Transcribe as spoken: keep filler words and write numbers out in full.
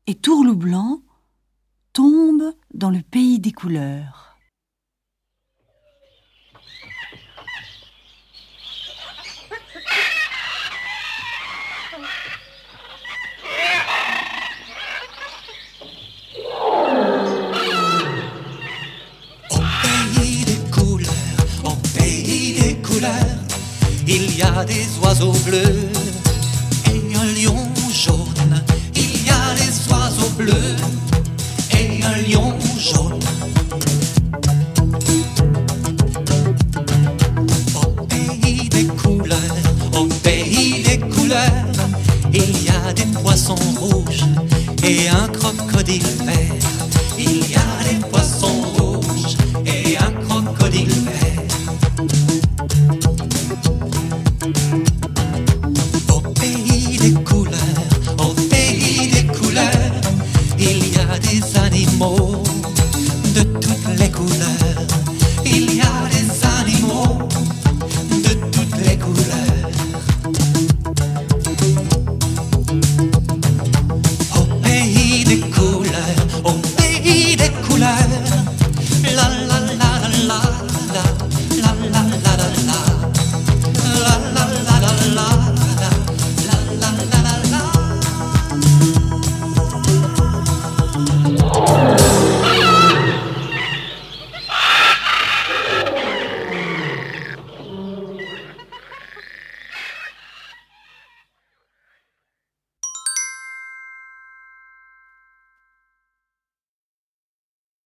et Tourloux Blanc tombe dans le pays des couleurs. Il y a des oiseaux bleus et un lion jaune. Il y a des oiseaux bleus et un lion jaune. Au pays des couleurs, au pays des couleurs, il y a des poissons rouges et un crocodile vert. Il y a des poissons rouges et un crocodile vert. Des couleurs, il y a des animaux